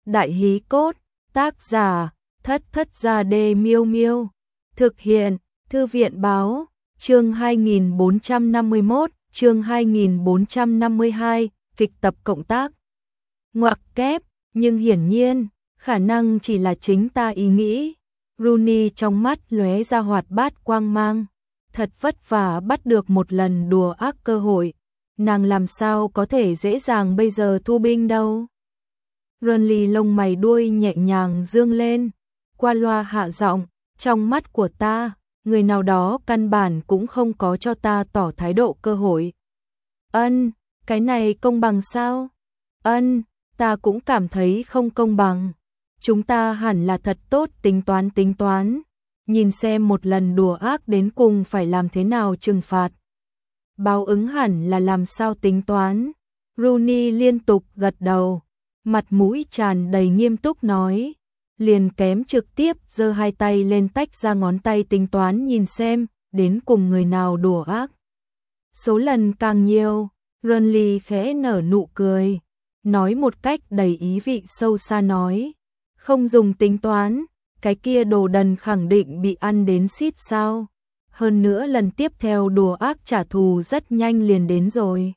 Đại hí cốt, tác giả, Thất Thất Gia Đê Miêu Miêu. Thực hiện, Thư viện báo, chương 2451, chương 2452, kịch tập cộng tác. Ngoặc kép, nhưng hiển nhiên, khả năng chỉ là chính ta ý nghĩ. Rooney trong mắt lóe ra hoạt bát quang mang. Thật vất vả bắt được một lần đùa ác cơ hội. Nàng làm sao có thể dễ dàng bây giờ thu binh đâu. Rooney lông mày đuôi nhẹ nhàng dương lên. Qua loa hạ giọng, trong mắt của ta, người nào đó căn bản cũng không có cho ta tỏ thái độ cơ hội. Cái này công bằng sao? Ta cũng cảm thấy không công bằng. Chúng ta hẳn là thật tốt tính toán. Nhìn xem một lần đùa ác đến cùng phải làm thế nào trừng phạt. Báo ứng hẳn là làm sao tính toán. Rooney liên tục gật đầu. Mặt mũi tràn đầy nghiêm túc nói. Liền kém trực tiếp giơ hai tay lên tách ra ngón tay tính toán nhìn xem, đến cùng người nào đùa ác. Số lần càng nhiều, Rooney khẽ nở nụ cười. Nói một cách đầy ý vị sâu xa nói. Không dùng tính toán, cái kia đồ đần khẳng định bị ăn đến xít sao. Hơn nữa lần tiếp theo đùa ác trả thù rất nhanh liền đến rồi.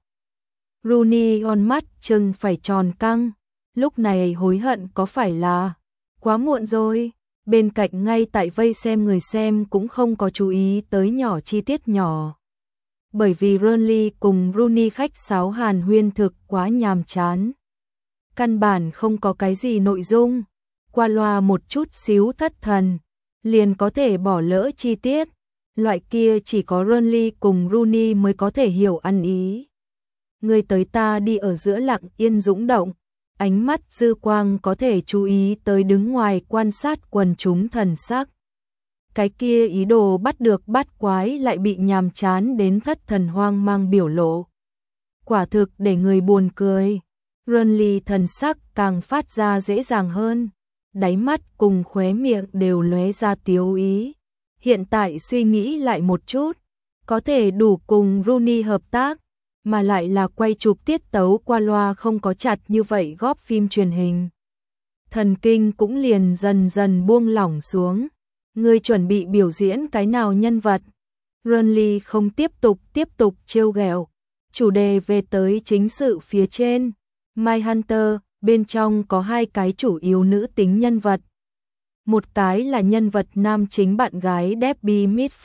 Rooney on mắt chừng phải tròn căng. Lúc này hối hận có phải là quá muộn rồi. Bên cạnh ngay tại vây xem người xem cũng không có chú ý tới nhỏ chi tiết nhỏ. Bởi vì Rooney cùng Rooney khách sáo hàn huyên thực quá nhàm chán. Căn bản không có cái gì nội dung. Qua loa một chút xíu thất thần, liền có thể bỏ lỡ chi tiết. Loại kia chỉ có Rooney cùng Rooney mới có thể hiểu ăn ý. Người tới ta đi ở giữa lặng yên dũng động. Ánh mắt dư quang có thể chú ý tới đứng ngoài quan sát quần chúng thần sắc. Cái kia ý đồ bắt được bắt quái lại bị nhàm chán đến thất thần hoang mang biểu lộ. Quả thực để người buồn cười. Rooney thần sắc càng phát ra dễ dàng hơn. Đáy mắt cùng khóe miệng đều lóe ra tiếu ý. Hiện tại suy nghĩ lại một chút. Có thể đủ cùng Rooney hợp tác. Mà lại là quay chụp tiết tấu qua loa không có chặt như vậy góp phim truyền hình. Thần kinh cũng liền dần dần buông lỏng xuống. Người chuẩn bị biểu diễn cái nào nhân vật? Rooney không tiếp tục trêu ghẹo. Chủ đề về tới chính sự phía trên. Mindhunter, bên trong có hai cái chủ yếu nữ tính nhân vật. Một cái là nhân vật nam chính bạn gái Debbie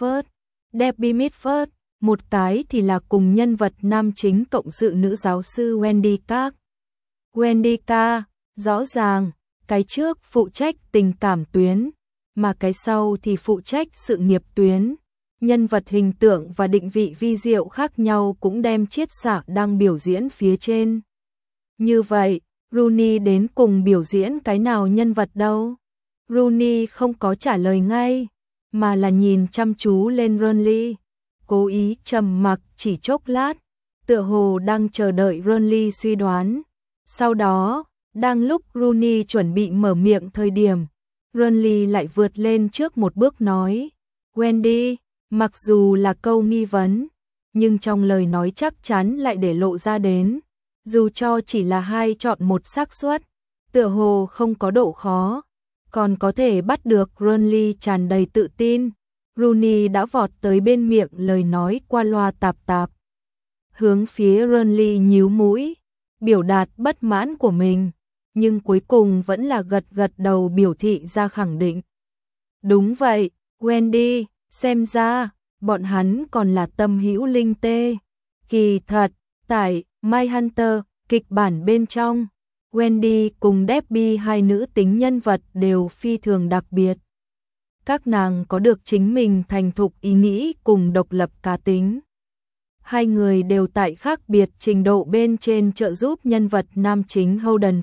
Mitford. Một cái thì là cùng nhân vật nam chính cộng sự nữ giáo sư Wendy Clark. Wendy Clark, rõ ràng, cái trước phụ trách tình cảm tuyến, mà cái sau thì phụ trách sự nghiệp tuyến. Nhân vật hình tượng và định vị vi diệu khác nhau cũng đem chiết xạ đang biểu diễn phía trên. Như vậy, Rooney đến cùng biểu diễn cái nào nhân vật đâu? Rooney không có trả lời ngay, mà là nhìn chăm chú lên Rooney. Cố ý trầm mặc chỉ chốc lát, tựa hồ đang chờ đợi Rooney suy đoán. Sau đó, đang lúc Rooney chuẩn bị mở miệng thời điểm, Rooney lại vượt lên trước một bước nói. Wendy, mặc dù là câu nghi vấn, nhưng trong lời nói chắc chắn lại để lộ ra đến. Dù cho chỉ là hai chọn một xác suất, tựa hồ không có độ khó, còn có thể bắt được Rooney tràn đầy tự tin. Rooney đã vọt tới bên miệng lời nói qua loa tạp. Hướng phía Rooney nhíu mũi, biểu đạt bất mãn của mình, nhưng cuối cùng vẫn là gật đầu biểu thị ra khẳng định. Đúng vậy, Wendy, xem ra, bọn hắn còn là tâm hữu linh tê. Kỳ thật, tại Mindhunter, kịch bản bên trong, Wendy cùng Debbie hai nữ tính nhân vật đều phi thường đặc biệt. Các nàng có được chính mình thành thục ý nghĩ cùng độc lập cá tính. Hai người đều tại khác biệt trình độ bên trên trợ giúp nhân vật nam chính Holden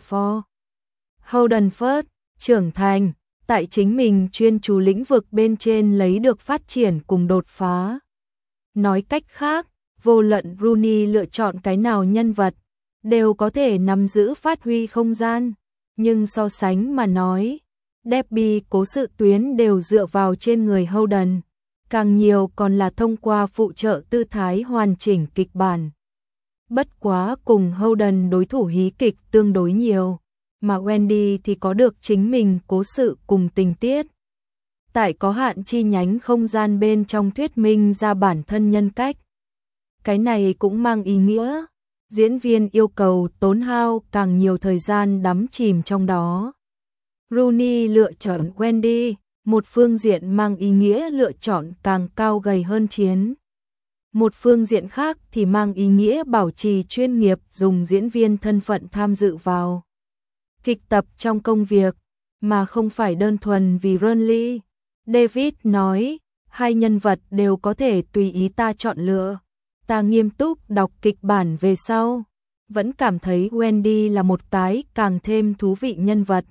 Ford trưởng thành, tại chính mình chuyên chú lĩnh vực bên trên lấy được phát triển cùng đột phá. Nói cách khác, vô luận Rooney lựa chọn cái nào nhân vật, đều có thể nắm giữ phát huy không gian. Nhưng so sánh mà nói, Debbie cố sự tuyến đều dựa vào trên người Holden, càng nhiều còn là thông qua phụ trợ tư thái hoàn chỉnh kịch bản. Bất quá cùng Holden đối thủ hí kịch tương đối nhiều, mà Wendy thì có được chính mình cố sự cùng tình tiết. Tại có hạn chi nhánh không gian bên trong thuyết minh ra bản thân nhân cách. Cái này cũng mang ý nghĩa, diễn viên yêu cầu tốn hao càng nhiều thời gian đắm chìm trong đó. Rooney lựa chọn Wendy, một phương diện mang ý nghĩa lựa chọn càng cao gầy hơn chiến. Một phương diện khác thì mang ý nghĩa bảo trì chuyên nghiệp dùng diễn viên thân phận tham dự vào kịch tập trong công việc, mà không phải đơn thuần vì Rooney. David nói, hai nhân vật đều có thể tùy ý ta chọn lựa. Ta nghiêm túc đọc kịch bản về sau, vẫn cảm thấy Wendy là một cái càng thêm thú vị nhân vật.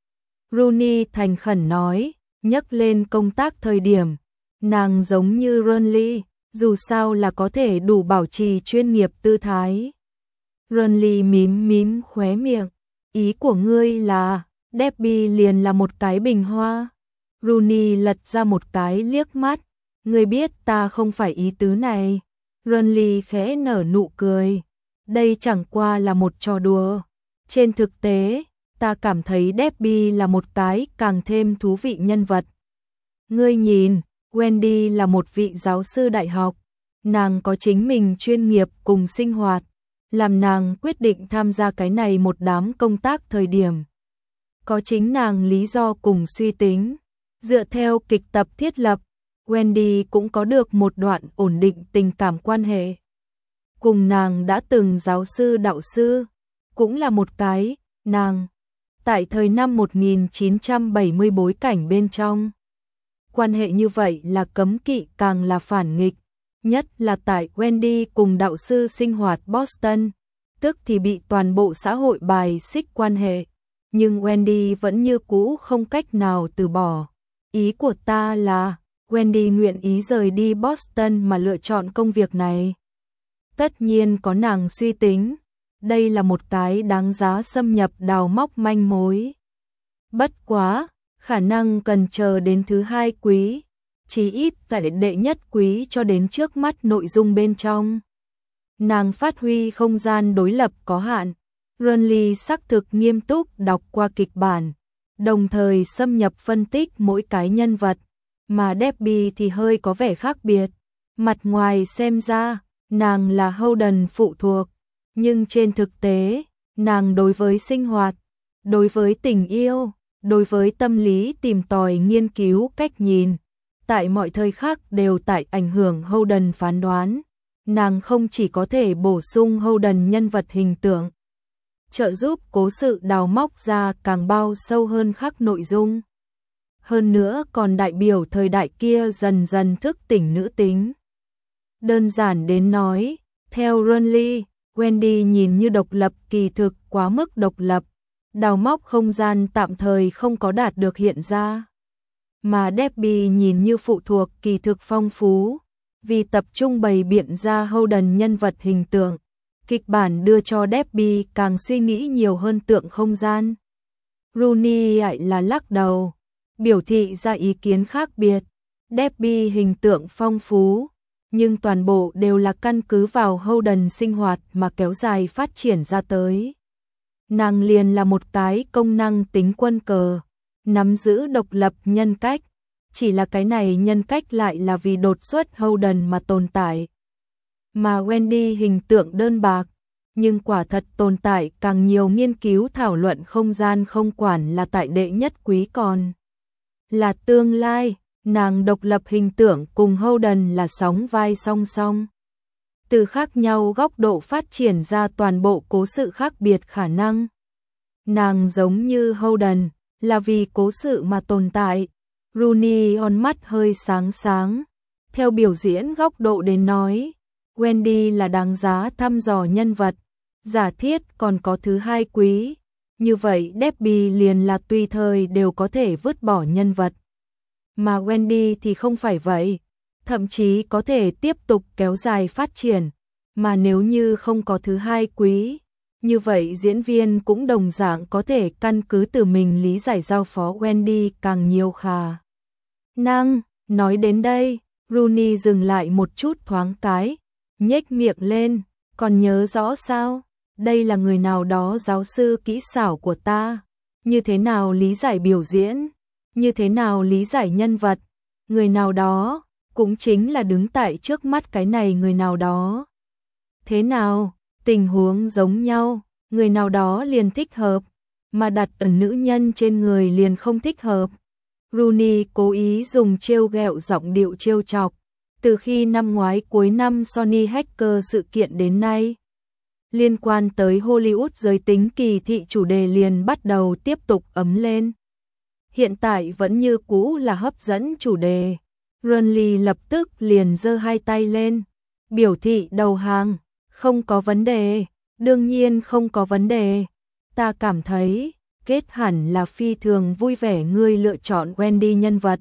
Rooney thành khẩn nói, nhắc lên công tác thời điểm, nàng giống như Rooney, dù sao là có thể đủ bảo trì chuyên nghiệp tư thái. Rooney mím mím khóe miệng, ý của ngươi là, Debbie liền là một cái bình hoa. Rooney lật ra một cái liếc mắt, ngươi biết ta không phải ý tứ này. Rooney khẽ nở nụ cười, đây chẳng qua là một trò đùa. Trên thực tế, ta cảm thấy Debbie là một cái càng thêm thú vị nhân vật. Ngươi nhìn, Wendy là một vị giáo sư đại học, nàng có chính mình chuyên nghiệp cùng sinh hoạt, làm nàng quyết định tham gia cái này một đám công tác thời điểm. Có chính nàng lý do cùng suy tính, dựa theo kịch tập thiết lập, Wendy cũng có được một đoạn ổn định tình cảm quan hệ. Cùng nàng đã từng giáo sư đạo sư, cũng là một cái, nàng, tại thời năm 1970 bối cảnh bên trong. Quan hệ như vậy là cấm kỵ càng là phản nghịch, nhất là tại Wendy cùng đạo sư sinh hoạt Boston, tức thì bị toàn bộ xã hội bài xích quan hệ, nhưng Wendy vẫn như cũ không cách nào từ bỏ. Ý của ta là, Wendy nguyện ý rời đi Boston mà lựa chọn công việc này. Tất nhiên có nàng suy tính, đây là một cái đáng giá xâm nhập đào móc manh mối. Bất quá, khả năng cần chờ đến thứ hai quý, chí ít tại đệ nhất quý cho đến trước mắt nội dung bên trong. Nàng phát huy không gian đối lập có hạn, Rooney xác thực nghiêm túc đọc qua kịch bản, đồng thời xâm nhập phân tích mỗi cái nhân vật, mà Debbie thì hơi có vẻ khác biệt. Mặt ngoài xem ra, nàng là Holden phụ thuộc, nhưng trên thực tế, nàng đối với sinh hoạt, đối với tình yêu, đối với tâm lý tìm tòi nghiên cứu cách nhìn, tại mọi thời khắc đều tại ảnh hưởng Holden phán đoán. Nàng không chỉ có thể bổ sung Holden nhân vật hình tượng, trợ giúp cố sự đào móc ra càng bao sâu hơn khắc nội dung. Hơn nữa còn đại biểu thời đại kia dần dần thức tỉnh nữ tính. Đơn giản đến nói, theo Rooney, Wendy nhìn như độc lập kỳ thực quá mức độc lập, đào móc không gian tạm thời không có đạt được hiện ra. Mà Debbie nhìn như phụ thuộc kỳ thực phong phú, vì tập trung bày biện ra Holden nhân vật hình tượng. Kịch bản đưa cho Debbie càng suy nghĩ nhiều hơn tượng không gian. Rooney lại là lắc đầu, biểu thị ra ý kiến khác biệt. Debbie hình tượng phong phú, nhưng toàn bộ đều là căn cứ vào Holden sinh hoạt mà kéo dài phát triển ra tới. Nàng liền là một cái công năng tính quân cờ, nắm giữ độc lập nhân cách, chỉ là cái này nhân cách lại là vì đột xuất Holden mà tồn tại. Mà Wendy hình tượng đơn bạc, nhưng quả thật tồn tại càng nhiều nghiên cứu thảo luận không gian không quản là tại đệ nhất quý còn là tương lai, nàng độc lập hình tượng cùng Holden là sóng vai song song. Từ khác nhau góc độ phát triển ra toàn bộ cố sự khác biệt khả năng. Nàng giống như Holden, là vì cố sự mà tồn tại. Rooney on mắt hơi sáng sáng. Theo biểu diễn góc độ đến nói, Wendy là đáng giá thăm dò nhân vật. Giả thiết còn có thứ hai quý. Như vậy Debbie liền là tùy thời đều có thể vứt bỏ nhân vật. Mà Wendy thì không phải vậy. Thậm chí có thể tiếp tục kéo dài phát triển. Mà nếu như không có thứ hai quý, như vậy diễn viên cũng đồng dạng có thể căn cứ từ mình lý giải giao phó Wendy càng nhiều khả năng. Nói đến đây, Rooney dừng lại một chút thoáng cái, nhếch miệng lên, còn nhớ rõ sao? đây là người nào đó giáo sư kỹ xảo của ta, như thế nào lý giải biểu diễn, như thế nào lý giải nhân vật, người nào đó, cũng chính là đứng tại trước mắt cái này người nào đó. Thế nào, tình huống giống nhau, người nào đó liền thích hợp, mà đặt ở nữ nhân trên người liền không thích hợp. Rooney cố ý dùng trêu ghẹo giọng điệu trêu chọc, từ khi năm ngoái cuối năm Sony Hacker sự kiện đến nay. Liên quan tới Hollywood giới tính kỳ thị chủ đề liền bắt đầu tiếp tục ấm lên. Hiện tại vẫn như cũ là hấp dẫn chủ đề. Rooney lập tức liền giơ hai tay lên, biểu thị đầu hàng, không có vấn đề, đương nhiên không có vấn đề. Ta cảm thấy, kết hẳn là phi thường vui vẻ ngươi lựa chọn Wendy nhân vật.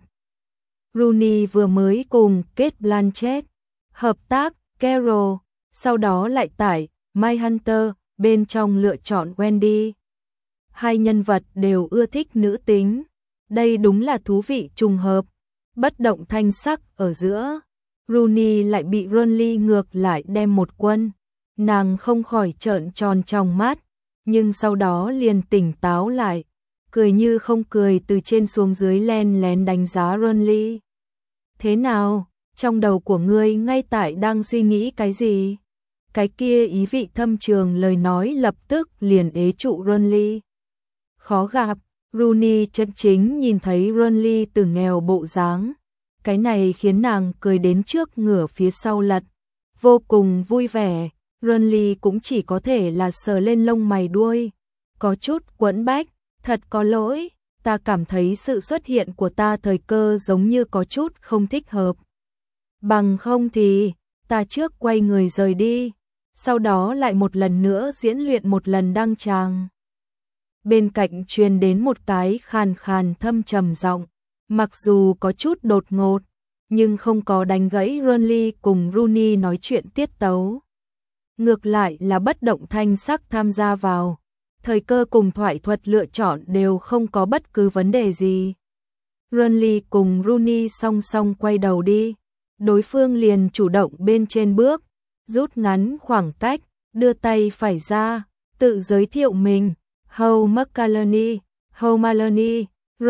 Rooney vừa mới cùng Cate Blanchett hợp tác Carol, sau đó lại tải Mindhunter bên trong lựa chọn Wendy. Hai nhân vật đều ưa thích nữ tính, đây đúng là thú vị trùng hợp. Bất động thanh sắc ở giữa, Rooney lại bị Rooney ngược lại đem một quân, nàng không khỏi trợn tròn trong mắt, nhưng sau đó liền tỉnh táo lại, cười như không cười từ trên xuống dưới len lén đánh giá Rooney. Thế nào, trong đầu của ngươi ngay tại đang suy nghĩ cái gì? Cái kia ý vị thâm trường lời nói lập tức liền ế trụ Rooney. Khó gặp, Rooney chân chính nhìn thấy Rooney từ nghèo bộ dáng, cái này khiến nàng cười đến trước ngửa phía sau lật, vô cùng vui vẻ. Rooney cũng chỉ có thể là sờ lên lông mày đuôi, có chút quẫn bách, thật có lỗi, ta cảm thấy sự xuất hiện của ta thời cơ giống như có chút không thích hợp. Bằng không thì, ta trước quay người rời đi, sau đó lại một lần nữa diễn luyện một lần đăng tràng. Bên cạnh truyền đến một cái khàn khàn thâm trầm giọng, mặc dù có chút đột ngột, nhưng không có đánh gãy Rooney cùng Rooney nói chuyện tiết tấu. Ngược lại là bất động thanh sắc tham gia vào, thời cơ cùng thoại thuật lựa chọn đều không có bất cứ vấn đề gì. Rooney cùng Rooney song song quay đầu đi, đối phương liền chủ động bên trên bước, rút ngắn khoảng cách, đưa tay phải ra, tự giới thiệu mình, Hugh McCallany, Hugh Maloney,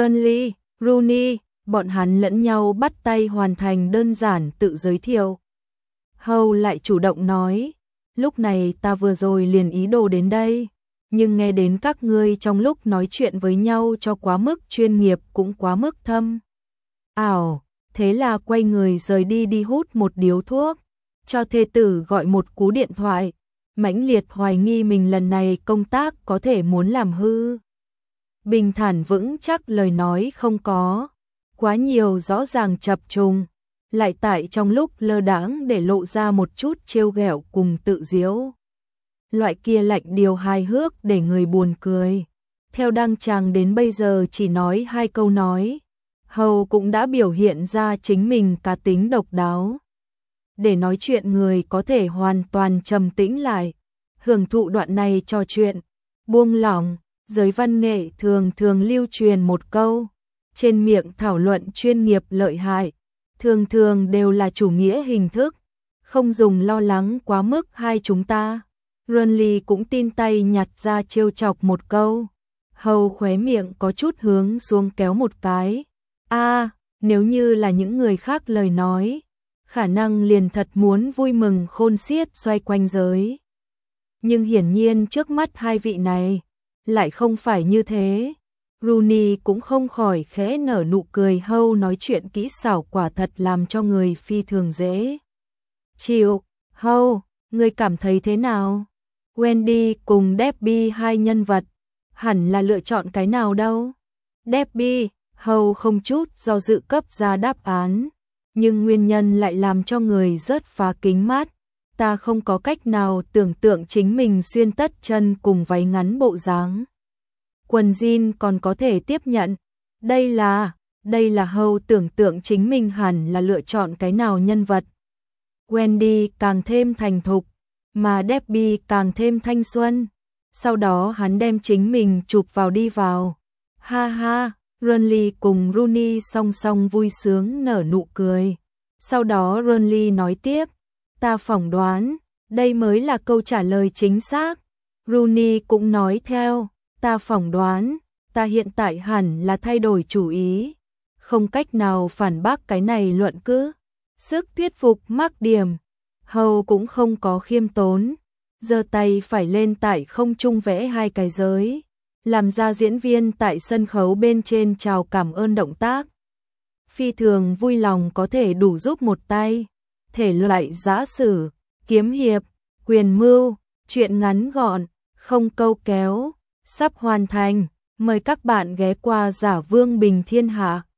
Rooney, bọn hắn lẫn nhau bắt tay hoàn thành đơn giản tự giới thiệu. Hugh lại chủ động nói, lúc này ta vừa rồi liền ý đồ đến đây, nhưng nghe đến các ngươi trong lúc nói chuyện với nhau cho quá mức chuyên nghiệp cũng quá mức thâm ảo, thế là quay người rời đi đi hút một điếu thuốc, cho thê tử gọi một cú điện thoại, mãnh liệt hoài nghi mình lần này công tác có thể muốn làm hư. Bình thản vững chắc lời nói không có, quá nhiều rõ ràng chập trùng, lại tại trong lúc lơ đãng để lộ ra một chút trêu ghẹo cùng tự giễu. Loại kia lạnh điều hài hước để người buồn cười. Theo đăng tràng đến bây giờ chỉ nói 2 câu nói, Hầu cũng đã biểu hiện ra chính mình cá tính độc đáo. Để nói chuyện người có thể hoàn toàn trầm tĩnh lại, hưởng thụ đoạn này trò chuyện, buông lỏng, giới văn nghệ thường thường lưu truyền một câu, trên miệng thảo luận chuyên nghiệp lợi hại, thường thường đều là chủ nghĩa hình thức, không dùng lo lắng quá mức hai chúng ta. Rooney cũng tin tay nhặt ra trêu chọc một câu, Hầu khóe miệng có chút hướng xuống kéo một cái. Nếu như là những người khác lời nói, khả năng liền thật muốn vui mừng khôn xiết xoay quanh giới. Nhưng hiển nhiên trước mắt hai vị này, lại không phải như thế. Rooney cũng không khỏi khẽ nở nụ cười, Hầu nói chuyện kỹ xảo quả thật làm cho người phi thường dễ chịu. Hầu, ngươi cảm thấy thế nào? Wendy cùng Debbie hai nhân vật, hẳn là lựa chọn cái nào đâu? Debbie, Hầu không chút do dự cấp ra đáp án, nhưng nguyên nhân lại làm cho người rớt phá kính mắt. Ta không có cách nào tưởng tượng chính mình xuyên tất chân cùng váy ngắn bộ dáng. Quần jean còn có thể tiếp nhận. Đây là Hầu tưởng tượng chính mình hẳn là lựa chọn cái nào nhân vật. Wendy càng thêm thành thục, mà Debbie càng thêm thanh xuân. Sau đó hắn đem chính mình chụp vào đi vào. Ha ha, Rooney cùng Rooney song song vui sướng nở nụ cười. Sau đó Rooney nói tiếp, ta phỏng đoán, đây mới là câu trả lời chính xác. Rooney cũng nói theo, ta phỏng đoán, ta hiện tại hẳn là thay đổi chủ ý. Không cách nào phản bác cái này luận cứ. Sức thuyết phục mắc điểm. Hầu cũng không có khiêm tốn. Giơ tay phải lên tại không trung vẽ hai cái giới. Làm ra diễn viên tại sân khấu bên trên chào cảm ơn động tác. Phi thường vui lòng có thể đủ giúp một tay. Thể loại giã sử, kiếm hiệp, quyền mưu, truyện ngắn gọn, không câu kéo, sắp hoàn thành. Mời các bạn ghé qua Giả Vương Bình Thiên Hạ.